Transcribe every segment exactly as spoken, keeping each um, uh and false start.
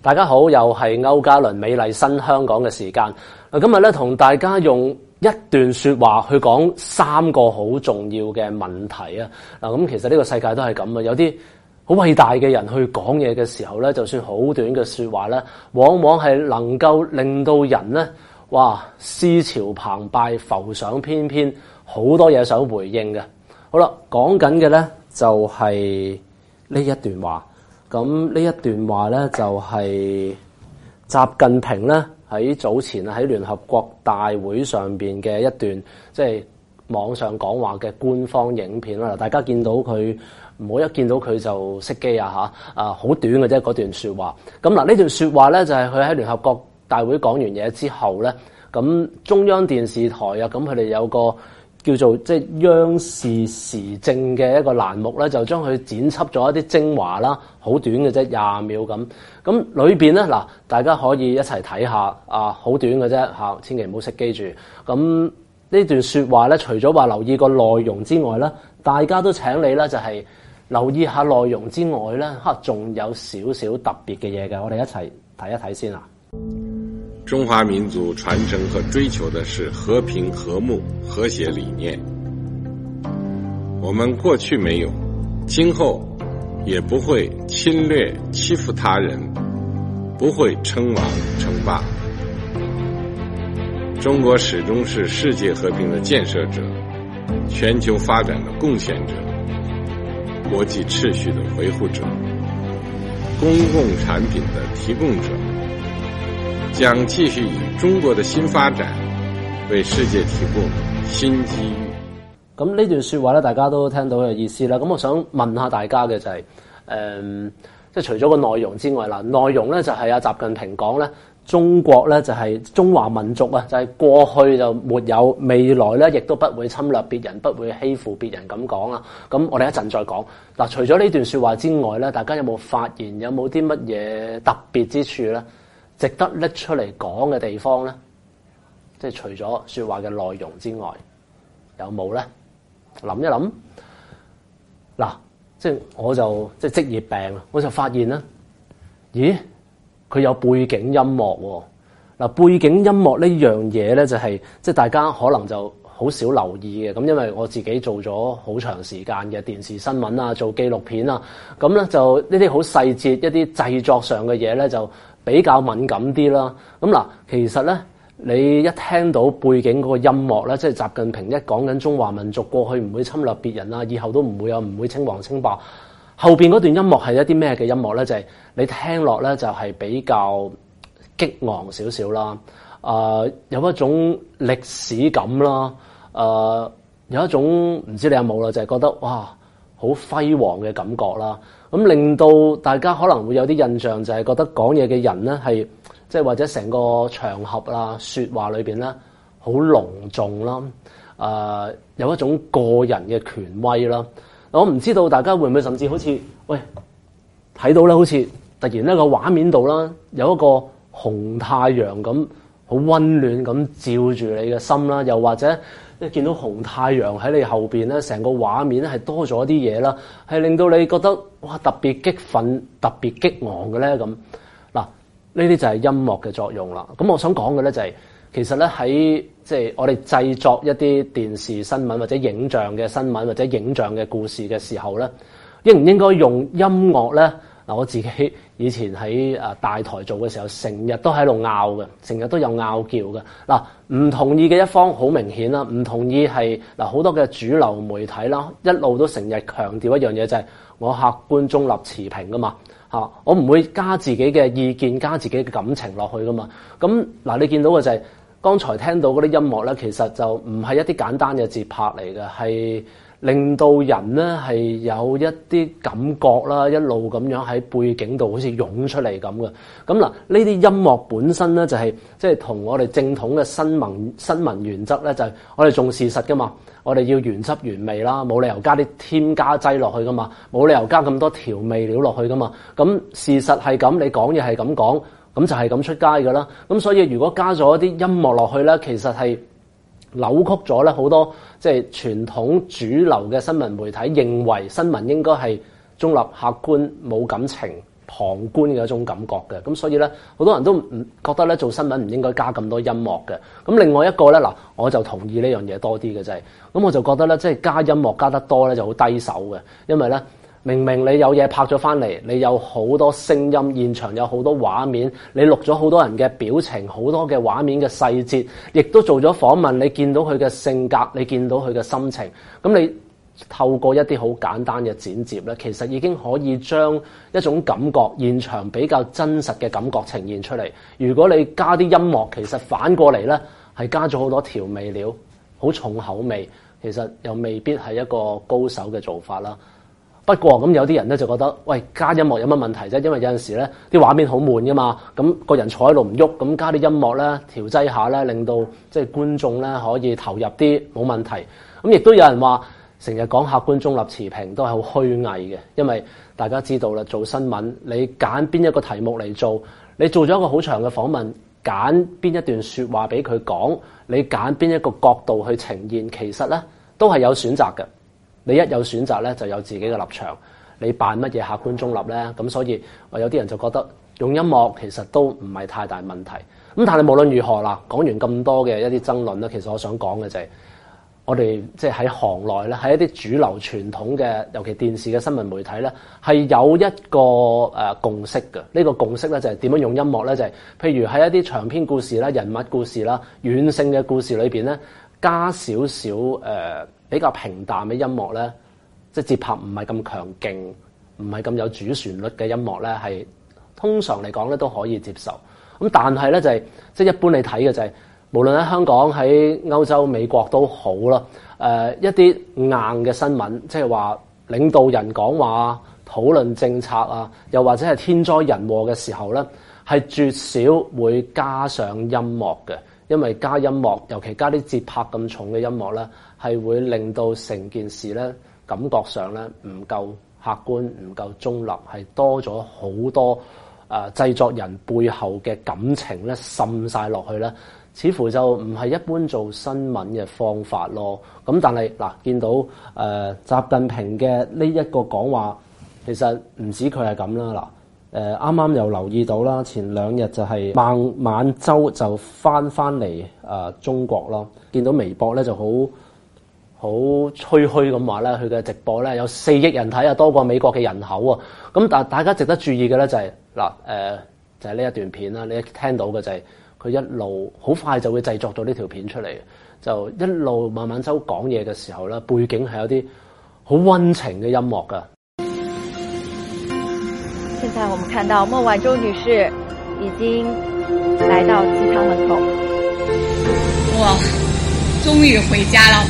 大家好，又係歐嘉倫美麗新香港嘅時間。今日咧同大家用一段說話去講三個好重要嘅問題啊！嗱，咁其實呢個世界都係咁啊，有啲好偉大嘅人去講嘢嘅時候咧，就算好短嘅說話咧，往往係能夠令到人咧，哇，思潮澎湃，浮想翩翩，好多嘢想回應嘅。好啦，講緊嘅咧就係呢一段話。咁呢一段話咧就係習近平咧喺早前喺聯合國大會上邊嘅一段即係網上講話嘅官方影片啦。大家見到佢唔好一見到佢就熄機啊嚇！啊好短嘅啫嗰段説話。咁嗱呢段説話咧就係佢喺聯合國大會講完嘢之後咧，咁中央電視台啊，咁佢哋有個叫做即係央視時政嘅一個欄目咧，就將佢剪輯咗一啲精華啦，好短嘅啫，廿秒咁。咁裏邊咧嗱，大家可以一齊睇下啊，好短嘅啫嚇，千祈唔好熄機住。咁呢段説話咧，除咗話留意個內容之外咧，大家都請你咧就係留意下內容之外咧，嚇仲有少少特別嘅嘢嘅，我哋一齊睇一睇先啊！ 中华民族传承和追求的是和平、和睦、和谐理念。我们过去没有，今后也不会侵略、欺负他人，不会称王称霸。中国始终是世界和平的建设者，全球发展的贡献者，国际秩序的维护者，公共产品的提供者。將繼續以中國的新發展為世界提供新機遇。 咁呢段說話咧，大家都聽到嘅意思啦。咁我想問下大家嘅就係、是，誒、嗯，即係除咗個內容之外啦，內容咧就係阿習近平講咧，中國咧就係中華民族啊，就係過去就沒有，未來咧亦都不會侵略別人，不會欺負別人咁講啊。咁我哋一陣再講。嗱，除咗呢段說話之外咧，大家有冇發現有冇啲乜嘢特別之處咧？值得拎出嚟講嘅地方咧，即係除咗說話嘅內容之外，有冇咧？諗一諗，嗱，即係我就即係職業病，我就發現咧，咦，佢有背景音樂喎。嗱，背景音樂呢樣嘢咧，就係即係大家可能就好少留意嘅。咁因為我自己做咗好長時間嘅電視新聞啊，做紀錄片啊，咁咧就呢啲好細節一啲製作上嘅嘢咧就比較敏感啲啦。咁嗱，其實咧，你一聽到背景嗰個音樂咧，即係習近平一講緊中華民族過去唔會侵略別人啊，以後都唔會有唔會稱王稱霸。後邊嗰段音樂係一啲咩嘅音樂咧？就係、是、你聽落咧就係比較激昂少少啦。誒、呃，有一種歷史感啦。誒、呃，有一種唔知你有冇啦，就係、是、覺得哇，好輝煌嘅感覺啦。咁令到大家可能會有啲印象，就係覺得講嘢嘅人咧係即係或者成個場合啦、説話裏邊咧好隆重啦，誒、呃、有一種個人嘅權威啦。我唔知道大家會唔會甚至好似喂睇到咧，好似突然呢個畫面度啦，有一個紅太陽咁好溫暖咁照住你嘅心啦，又或者你見到紅太陽喺你後邊咧，成個畫面咧係多咗啲嘢啦，係令到你覺得哇特別激憤、特別激昂嘅咧咁。嗱，呢啲就係音樂嘅作用啦。咁我想講嘅咧就係、是，其實咧喺即係我哋製作一啲電視新聞或者影像嘅新聞或者影像嘅故事嘅時候咧，應唔應該用音樂咧？嗱，我自己以前喺誒大台做嘅時候，成日都喺度拗嘅，成日都有拗撬嘅。嗱，唔同意嘅一方好明顯啦，唔同意係嗱好多嘅主流媒體啦，一路都成日強調一樣嘢就係、是、我客觀中立持平噶嘛嚇，我唔會加自己嘅意見、加自己嘅感情落去噶嘛。咁嗱，你見到嘅就係、是、剛才聽到嗰啲音樂咧，其實就唔係一啲簡單嘅節拍嚟嘅，係令到人咧係有一啲感覺啦，一路咁樣喺背景度好似湧出嚟咁嘅。咁嗱，呢啲音樂本身咧就係即係同我哋正統嘅新聞新聞原則咧，就係我哋重事實噶嘛，我哋要原汁原味啦，冇理由加啲添加劑落去噶嘛，冇理由加咁多調味料落去噶嘛。咁事實係咁，你講嘢係咁講，咁就係咁出街噶啦。咁所以如果加咗一啲音樂落去咧，其實係扭曲咗咧好多，即係傳統主流嘅新聞媒體認為新聞應該係中立、客觀、冇感情旁觀嘅一種感覺嘅。咁所以咧，好多人都唔覺得咧做新聞唔應該加咁多音樂嘅。咁另外一個咧嗱，我就同意呢樣嘢多啲嘅就係，咁我就覺得咧，即係加音樂加得多咧就好低手嘅，因為咧。明明你有嘢拍咗翻嚟，你有好多聲音，現場有好多畫面，你錄咗好多人嘅表情，好多嘅畫面嘅細節，亦都做咗訪問，你見到佢嘅性格，你見到佢嘅心情，咁你透過一啲好簡單嘅剪接咧，其實已經可以將一種感覺，現場比較真實嘅感覺呈現出嚟。如果你加啲音樂，其實反過嚟咧係加咗好多調味料，好重口味，其實又未必係一個高手嘅做法啦。不過咁有啲人咧就覺得，喂，加音樂有乜問題啫？因為有陣時咧啲畫面好悶噶嘛，咁個人坐喺度唔喐，咁加啲音樂咧調劑下咧，令到即係觀眾咧可以投入啲，冇問題。咁亦都有人話，成日講客觀中立持平都係好虛偽嘅，因為大家知道啦，做新聞你揀邊一個題目嚟做，你做咗一個好長嘅訪問，揀邊一段說話俾佢講，你揀邊一個角度去呈現，其實咧都係有選擇嘅。你一有選擇咧，就有自己嘅立場。你扮乜嘢客觀中立咧？咁所以，有啲人就覺得用音樂其實都唔係太大問題。咁但係無論如何啦，講完咁多嘅一啲爭論咧，其實我想講嘅就係、是，我哋即係喺行內咧，喺一啲主流傳統嘅，尤其電視嘅新聞媒體咧，係有一個誒、呃、共識嘅。呢、這個共識咧就係點樣用音樂咧？就係、是、譬如喺一啲長篇故事啦、人物故事啦、軟性嘅故事裏邊咧，加少少誒。呃比較平淡嘅音樂咧，即係節拍唔係咁強勁，唔係咁有主旋律嘅音樂咧，係通常嚟講咧都可以接受。咁但係咧就係、是、即係一般你睇嘅就係、是，無論喺香港、喺歐洲、美國都好啦。誒、呃、一啲硬嘅新聞，即係話領導人講話、討論政策啊，又或者係天災人禍嘅時候咧，係絕少會加上音樂嘅。因為加音樂，尤其加啲節拍咁重嘅音樂咧，係會令到成件事咧感覺上咧唔夠客觀、唔夠中立，係多咗好多誒、呃、製作人背後嘅感情咧滲晒落去咧，似乎就唔係一般做新聞嘅方法咯。咁但係嗱，見到誒、呃、習近平嘅呢一個講話，其實唔止佢係咁啦嗱。誒啱啱又留意到啦，前兩日就係孟晚舟就翻翻嚟誒中國咯，見到微博咧就好好吹噓咁話咧，佢嘅直播咧有四億人睇啊，多過美國嘅人口啊。咁但係大家值得注意嘅咧就係嗱誒，就係呢一段片啦，你聽到嘅就係佢一路好快就會製作到呢條片出嚟，就一路孟晚舟講嘢嘅時候咧，背景係有啲好溫情嘅音樂㗎。 現在我們看到孟晚舟女士已經來到機場門口。 我終於回家了。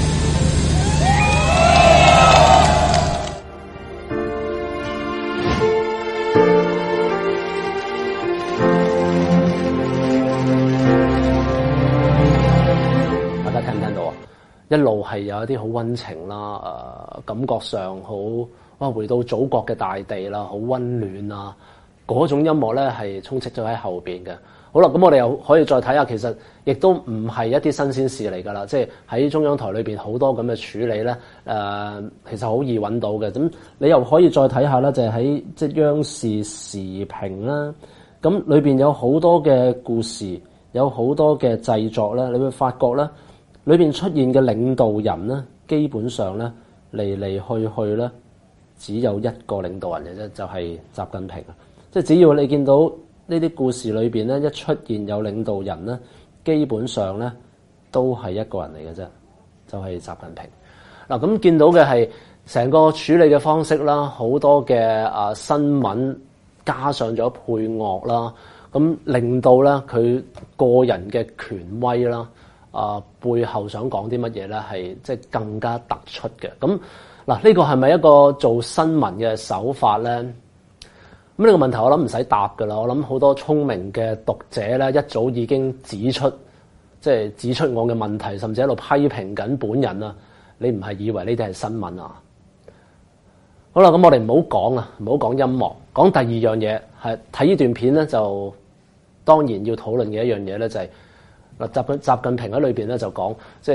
大家聽唔聽到啊？一路係有一啲好溫情啦，誒、呃，感覺上好。哇！回到祖國嘅大地啦，好溫暖啊！嗰種音樂咧係充斥咗喺後邊嘅。好啦，咁我哋又可以再睇下，其實亦都唔係一啲新鮮事嚟㗎啦。即係喺中央台裏邊好多咁嘅處理咧，誒、呃，其實好易揾到嘅。咁你又可以再睇下啦，就係喺即係央視時評啦。咁裏邊有好多嘅故事，有好多嘅製作咧，你會發覺咧，裏邊出現嘅領導人咧，基本上咧嚟嚟去去咧。只有一個領導人嘅啫，就係習近平。即係只要你見到呢啲故事裏邊咧，一出現有領導人咧，基本上咧都係一個人嚟嘅啫，就係習近平。嗱，咁見到嘅係成個處理嘅方式啦，好多嘅啊新聞加上咗配樂啦，咁令到咧佢個人嘅權威啦，啊背後想講啲乜嘢咧，係即係更加突出嘅。咁嗱，呢個係咪一個做新聞嘅手法咧？咁呢個問題我諗唔使答㗎啦。我諗好多聰明嘅讀者咧，一早已經指出，即係指出我嘅問題，甚至喺度批評緊本人啊。你唔係以為呢啲係新聞啊？好啦，咁我哋唔好講啊，唔好講音樂，講第二樣嘢係睇呢段片咧，就當然要討論嘅一樣嘢咧，就係嗱習習近平喺裏邊咧就講，即係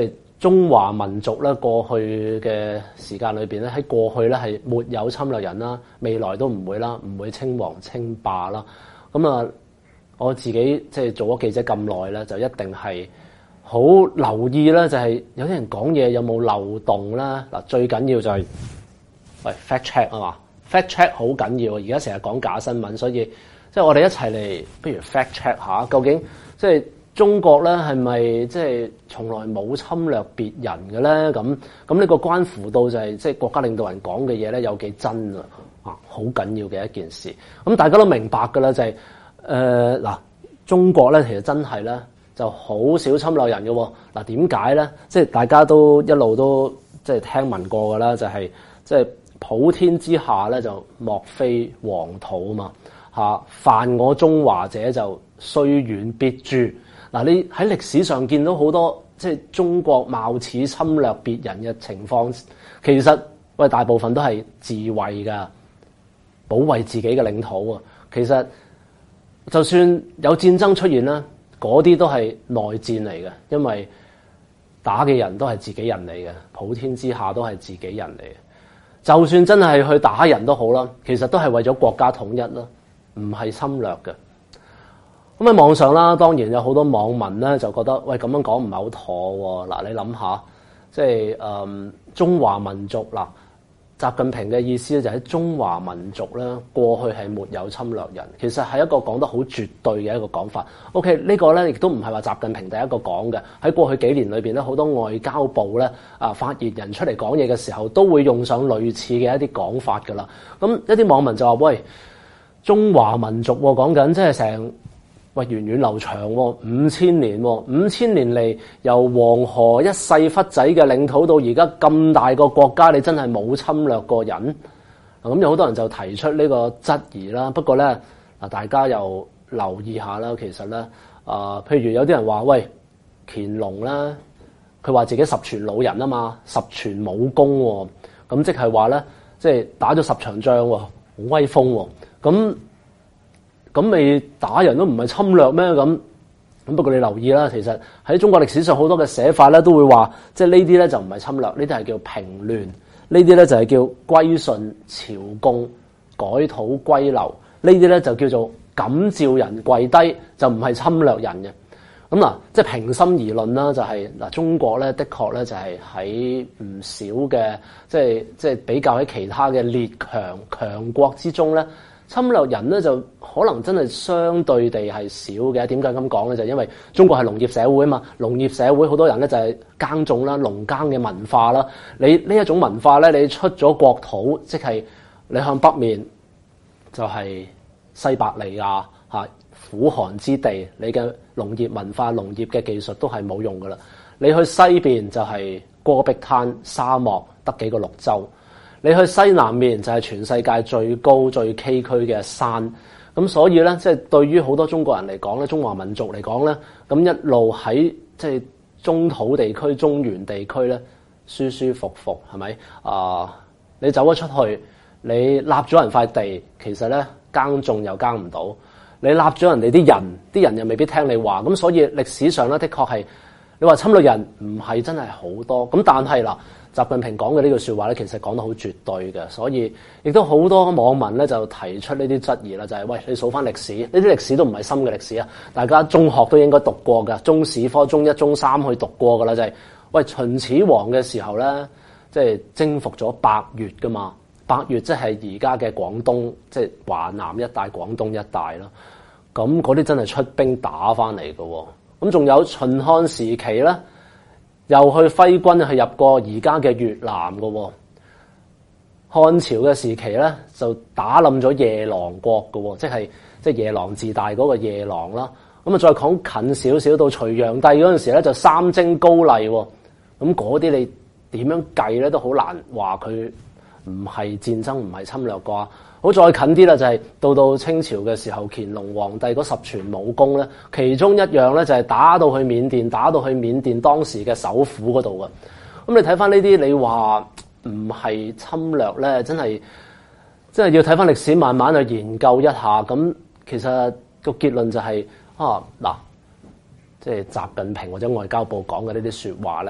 中華民族咧過去嘅時間裏邊咧，喺過去咧係沒有侵略人啦，未來都唔會啦，唔會稱王稱霸啦。咁啊，我自己即係做咗記者咁耐咧，就一定係好留意咧，就係有啲人講嘢有冇漏洞啦。嗱，最緊要就係喂 fact check 啊嘛 ，fact check 好緊要。而家成日講假新聞，所以即係我哋一齊嚟，不如 fact check 下，究竟即係中國咧係咪即係從來冇侵略別人嘅咧？咁咁呢個關乎到就係即係國家領導人講嘅嘢咧有幾真啊？啊，好緊要嘅一件事。咁大家都明白㗎啦，就係誒嗱，中國咧其實真係咧就好少侵略人嘅喎。嗱，點解咧？即係大家都一路都即係聽聞過㗎啦，就係即係普天之下咧就莫非黃土啊嘛嚇，犯我中華者就雖遠必誅。嗱，你喺歷史上見到好多即係中國貌似侵略別人嘅情況，其實喂大部分都係自衛㗎，保衛自己嘅領土啊。其實就算有戰爭出現啦，嗰啲都係內戰嚟嘅，因為打嘅人都係自己人嚟嘅，普天之下都係自己人嚟嘅。就算真係去打人都好啦，其實都係為咗國家統一啦，唔係侵略嘅。咁喺網上啦，當然有好多網民咧就覺得，喂，咁樣講唔係好妥喎。嗱，你諗下，即係誒中華民族嗱，習近平嘅意思咧就係中華民族咧過去係沒有侵略人，其實係一個講得好絕對嘅一個講法。OK，呢個咧亦都唔係話習近平第一個講嘅，喺過去幾年裏邊咧，好多外交部咧啊發言人出嚟講嘢嘅時候，都會用上類似嘅一啲講法㗎啦。咁一啲網民就話，喂，中華民族講緊即係成。喂，源遠流長喎，五千年喎，五千年嚟由黃河一細忽仔嘅領土到而家咁大個國家，你真係冇侵略過人？咁有好多人就提出呢個質疑啦。不過咧，嗱大家又留意下啦，其實咧，啊、呃，譬如有啲人話，喂，乾隆咧，佢話自己十全老人啊嘛，十全武功喎，咁即係話咧，即係打咗十場仗喎，好威風喎，咁。咁你打人都唔係侵略咩？咁咁不過你留意啦，其實喺中國歷史上好多嘅寫法咧，都會話即係呢啲咧就唔係侵略，呢啲係叫平亂，呢啲咧就係叫歸順朝貢、改土歸流，呢啲咧就叫做感召人跪低，就唔係侵略人嘅。咁嗱，即係平心而論啦，就係嗱，中國咧的確咧就係喺唔少嘅即係即係比較喺其他嘅列強強國之中咧。侵略人咧就可能真係相對地係少嘅。點解咁講咧？就係因為中國係農業社會啊嘛，農業社會好多人咧就係耕種啦、農耕嘅文化啦。你呢一種文化咧，你出咗國土，即係你向北面就係西伯利亞嚇苦寒之地，你嘅農業文化、農業嘅技術都係冇用噶啦。你去西邊就係戈壁灘沙漠，得幾個綠洲。你去西南面就係全世界最高最崎嶇嘅山，咁所以咧，即係對於好多中國人嚟講咧，中華民族嚟講咧，咁一路喺即係中土地區、中原地區咧，舒舒服服係咪啊？你走咗出去，你立咗人塊地，其實咧耕種又耕唔到，你立咗人哋啲人，啲人又未必聽你話，咁所以歷史上咧，的確係你話侵略人唔係真係好多，咁但係嗱。習近平講嘅呢句説話咧，其實講得好絕對嘅，所以亦都好多網民咧就提出呢啲質疑啦，就係、是、喂，你數翻歷史，呢啲歷史都唔係深嘅歷史啊，大家中學都應該讀過㗎，中史科中一、中三去讀過㗎啦，就係、是、喂秦始皇嘅時候咧，即係征服咗百越㗎嘛，百越即係而家嘅廣東，即係華南一帶、廣東一帶咯，咁嗰啲真係出兵打翻嚟嘅喎，咁仲有秦漢時期咧。又去揮軍去入過而家嘅越南嘅喎，漢朝嘅時期咧就打冧咗夜郎國嘅喎，即係即係夜郎自大嗰個夜郎啦。咁啊再講近少少到隋煬帝嗰陣時咧就三征高麗喎，咁嗰啲你點樣計咧都好難話佢唔係戰爭唔係侵略啩。好再近啲啦，就係到到清朝嘅時候，乾隆皇帝嗰十全武功咧，其中一樣咧就係打到去緬甸，打到去緬甸當時嘅首府嗰度嘅。咁你睇翻呢啲，你話唔係侵略咧，真係真係要睇翻歷史，慢慢去研究一下。咁其實個結論就係、是、啊嗱，即係習近平或者外交部講嘅呢啲説話咧，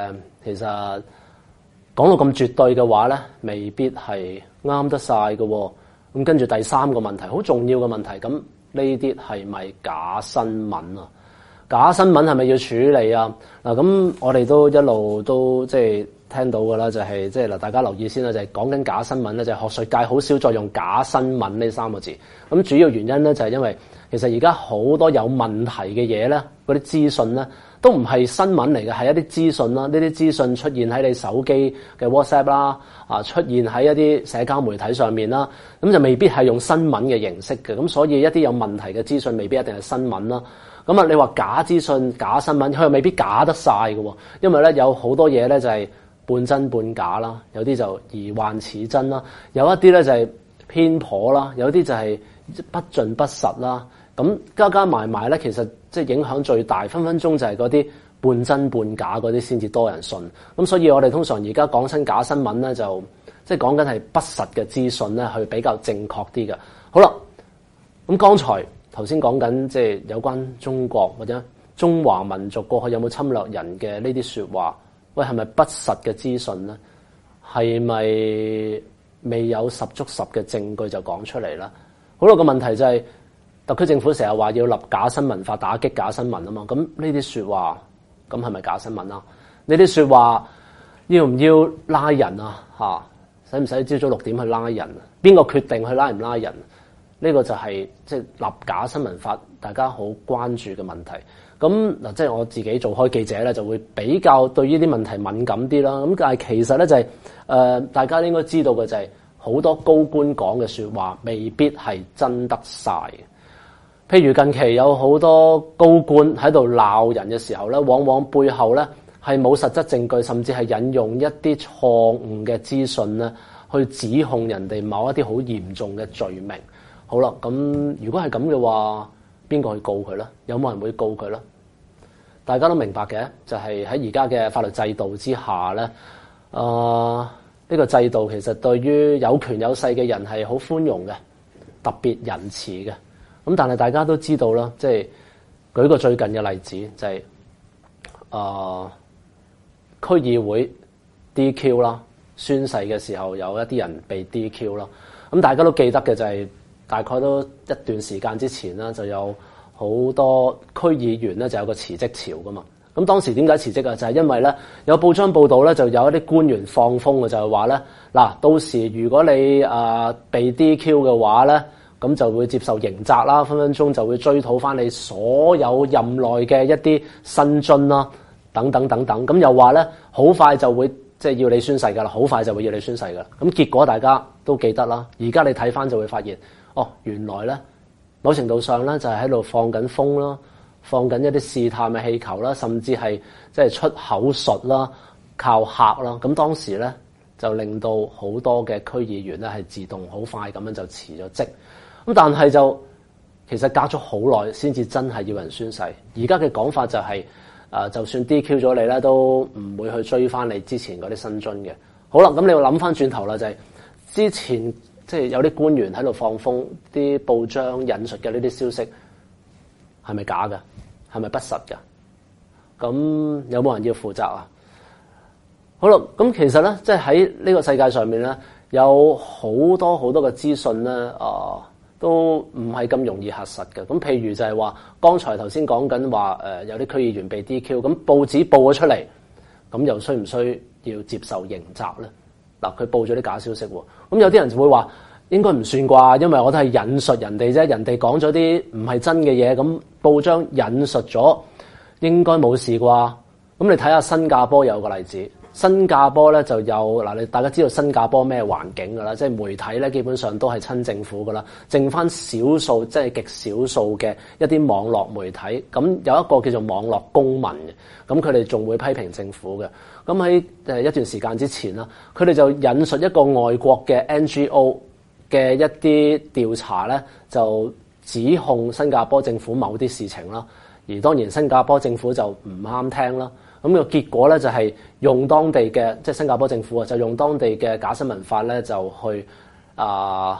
其實講到咁絕對嘅話咧，未必係啱得晒嘅喎。咁跟住第三個問題，好重要嘅問題，咁呢啲係咪假新聞啊？假新聞係咪要處理啊？嗱，咁我哋都一路都即係聽到㗎啦，就係即係嗱，大家留意先啦，就係講緊假新聞咧，就係學術界好少再用假新聞呢三個字。咁主要原因咧就係因為其實而家好多有問題嘅嘢咧，嗰啲資訊咧都唔係新聞嚟嘅，係一啲資訊啦。呢啲資訊出現喺你手機嘅 WhatsApp 啦，啊出現喺一啲社交媒體上面啦，咁就未必係用新聞嘅形式嘅。咁所以一啲有問題嘅資訊未必一定係新聞啦。咁啊，你話假資訊、假新聞，佢又未必假得晒嘅喎，因為咧有好多嘢咧就係半真半假啦，有啲就疑幻似真啦，有一啲咧就係偏頗啦，有啲就係不盡不實啦。咁加加埋埋咧，其實即係影響最大，分分鐘就係嗰啲半真半假嗰啲先至多人信。咁所以我哋通常而家講親假新聞咧，就即係講緊係不實嘅資訊咧，去比較正確啲嘅。好啦，咁剛才頭先講緊即係有關中國或者中華民族過去有冇侵略人嘅呢啲說話，喂，係咪不實嘅資訊咧？係咪未有十足十嘅證據就講出嚟啦？好啦，個問題就係、是、特區政府成日話要立假新聞法，打擊假新聞啊嘛。咁呢啲說話，咁係咪假新聞啊？呢啲說話要唔要拉人啊？吓，使唔使朝早六點去拉人？邊個決定去拉唔拉人？呢個就係即係立假新聞法，大家好關注嘅問題。咁嗱，即係我自己做開記者咧，就會比較對呢啲問題敏感啲啦。咁但係其實咧就係、是、誒、呃，大家應該知道嘅就係、是、好多高官講嘅說話未必係真得晒。譬如近期有好多高官喺度鬧人嘅時候咧，往往背後咧係冇實質證據，甚至係引用一啲錯誤嘅資訊咧，去指控人哋某一啲好嚴重嘅罪名。好啦，咁如果係咁嘅話，邊個去告佢咧？有冇人會告佢咧？大家都明白嘅，就係喺而家嘅法律制度之下咧，誒、呃、呢、呢個制度其實對於有權有勢嘅人係好寬容嘅，特別仁慈嘅。咁但係大家都知道啦，即係舉個最近嘅例子，就係、是、誒、呃、區議會 D Q 啦，宣誓嘅時候有一啲人被 D Q 啦。咁大家都記得嘅就係、是。大概都一段時間之前啦，就有好多區議員咧就有個辭職潮噶嘛。咁當時點解辭職啊？就係因為咧有報章報道咧，就有一啲官員放風嘅，就係話咧嗱，到時如果你啊被 D Q 嘅話咧，咁就會接受刑責啦，分分鐘就會追討翻你所有任內嘅一啲薪津啦，等等等等。咁又話咧好快就會即係要你宣誓噶啦，好快就會要你宣誓噶啦。咁結果大家都記得啦。而家你睇翻就會發現。哦，原來咧，某程度上咧就係喺度放緊風啦，放緊一啲試探嘅氣球啦，甚至係即係出口術啦，靠嚇啦。咁當時咧就令到好多嘅區議員咧係自動好快咁樣就辭咗職。咁但係就其實隔咗好耐先至真係要人宣誓。而家嘅講法就係、是、誒，就算 D Q 咗你咧，都唔會去追翻你之前嗰啲薪津嘅。好啦，咁你要諗翻轉頭啦，就係、是、之前。即係有啲官員喺度放風，啲報章引述嘅呢啲消息係咪假嘅？係咪不實嘅？咁有冇人要負責啊？好啦，咁其實咧，即係喺呢個世界上面咧，有好多好多嘅資訊咧，啊、呃，都唔係咁容易核實嘅。咁譬如就係話，剛才頭先講緊話，誒有啲區議員被 D Q，咁報紙報咗出嚟，咁又需唔需要接受刑責咧？嗱，佢報咗啲假消息喎，咁有啲人就會話應該唔算啩，因為我都係引述人哋啫，人哋講咗啲唔係真嘅嘢，咁報章引述咗，應該冇事啩。咁你睇下新加坡有個例子，新加坡咧就有嗱，你大家知道新加坡咩環境㗎啦，即係媒體咧基本上都係親政府㗎啦，剩翻少數即係極少數嘅一啲網絡媒體，咁有一個叫做網絡公民嘅，咁佢哋仲會批評政府嘅。咁喺誒一段時間之前啦，佢哋就引述一個外國嘅 N G O 嘅一啲調查咧，就指控新加坡政府某啲事情啦。而當然新加坡政府就唔啱聽啦。咁個結果咧就係用當地嘅即係新加坡政府啊，就用當地嘅假新聞法咧就去啊、呃、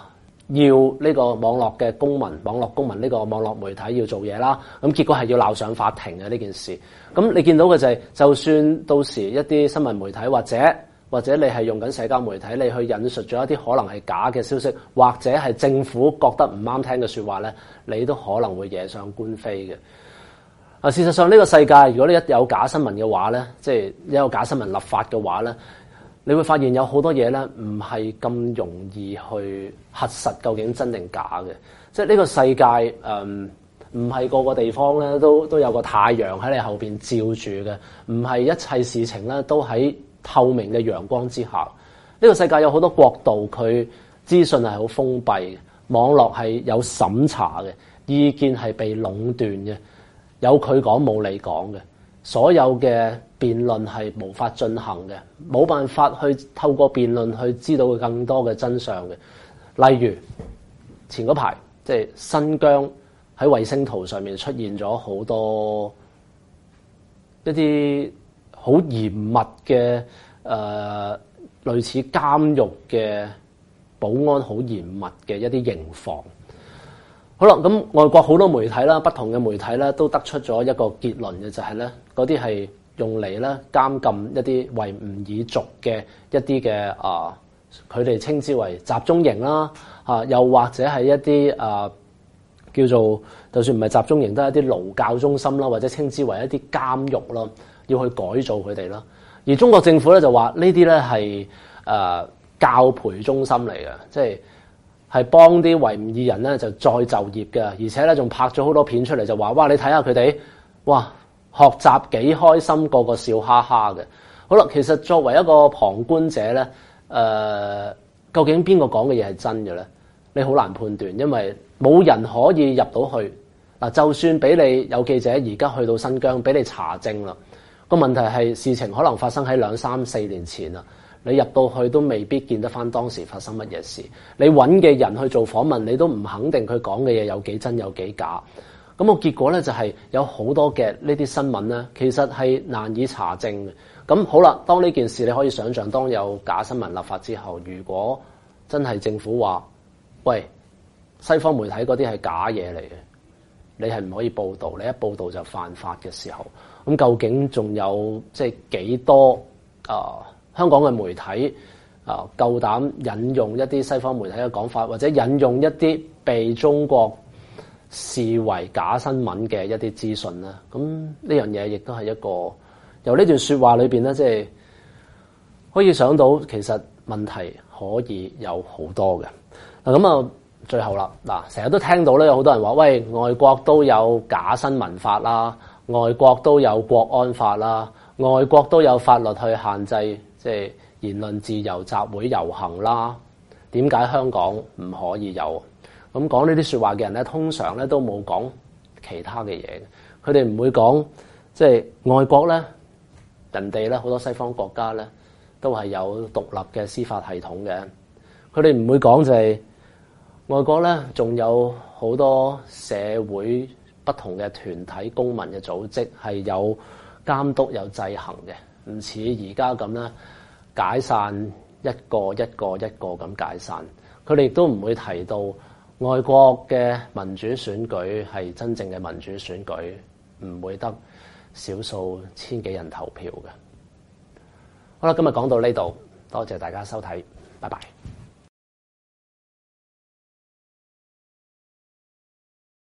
要呢個網絡嘅公民、網絡公民呢個網絡媒體要做嘢啦。咁結果係要鬧上法庭嘅呢件事。咁你見到嘅就係、是，就算到時一啲新聞媒體或者或者你係用緊社交媒體，你去引述咗一啲可能係假嘅消息，或者係政府覺得唔啱聽嘅説話咧，你都可能會惹上官非嘅。啊，事實上呢個世界，如果你一有假新聞嘅話咧，即係一有假新聞立法嘅話咧，你會發現有好多嘢咧，唔係咁容易去核實究竟真定假嘅。即係呢個世界，誒唔係個個地方咧都都有個太陽喺你後邊照住嘅，唔係一切事情咧都喺透明嘅陽光之下。呢個世界有好多國度，佢資訊係好封閉嘅，網絡係有審查嘅，意見係被壟斷嘅，有佢講冇你講嘅。所有嘅辯論係無法進行嘅，冇辦法去透過辯論去知道更多嘅真相嘅。例如前嗰排即係新疆喺衛星圖上面出現咗好多一啲好嚴密嘅誒、呃、類似監獄嘅保安好嚴密嘅一啲刑房。好啦，咁外國好多媒體啦，不同嘅媒體咧，都得出咗一個結論嘅，就係咧，嗰啲係用嚟咧監禁一啲維吾爾族嘅一啲嘅啊，佢哋稱之為集中營啦，啊，又或者係一啲啊叫做，就算唔係集中營，都係一啲勞教中心啦，或者稱之為一啲監獄啦，要去改造佢哋啦。而中國政府咧就話呢啲咧係誒教培中心嚟嘅，即係。係幫啲維吾爾人咧就再就業嘅，而且咧仲拍咗好多片出嚟，就話哇你睇下佢哋，哇學習幾開心，個個笑哈哈嘅。好啦，其實作為一個旁觀者咧，誒、呃、究竟邊個講嘅嘢係真嘅咧？你好難判斷，因為冇人可以入到去嗱。就算俾你有記者而家去到新疆俾你查證啦，個問題係事情可能發生喺兩三四年前啦。你入到去都未必見得翻當時發生乜嘢事，你揾嘅人去做訪問，你都唔肯定佢講嘅嘢有幾真有幾假。咁個結果咧就係有好多嘅呢啲新聞咧，其實係難以查證嘅。咁好啦，當呢件事你可以想象，當有假新聞立法之後，如果真係政府話，喂，西方媒體嗰啲係假嘢嚟嘅，你係唔可以報導，你一報導就犯法嘅時候，咁究竟仲有即係幾多啊？呃香港嘅媒體啊，夠膽引用一啲西方媒體嘅講法，或者引用一啲被中國視為假新聞嘅一啲資訊咧，咁呢樣嘢亦都係一個由呢段説話裏邊咧，即係可以想到其實問題可以有好多嘅。嗱咁啊，最後啦，嗱成日都聽到咧，有好多人話，喂，外國都有假新聞法啦，外國都有國安法啦，外國都有法律去限制。即係言論自由、集會遊行啦，點解香港唔可以有？咁講呢啲説話嘅人咧，通常咧都冇講其他嘅嘢。佢哋唔會講，即係外國咧，人哋咧好多西方國家咧都係有獨立嘅司法系統嘅。佢哋唔會講就係外國咧，仲有好多社會不同嘅團體、公民嘅組織係有監督、有制衡嘅。唔似而家咁咧，解散一個一個一個咁解散。佢哋亦都唔會提到外國嘅民主選舉係真正嘅民主選舉，唔會得少數千幾人投票嘅。好啦，今日講到呢度，多謝大家收睇，拜拜。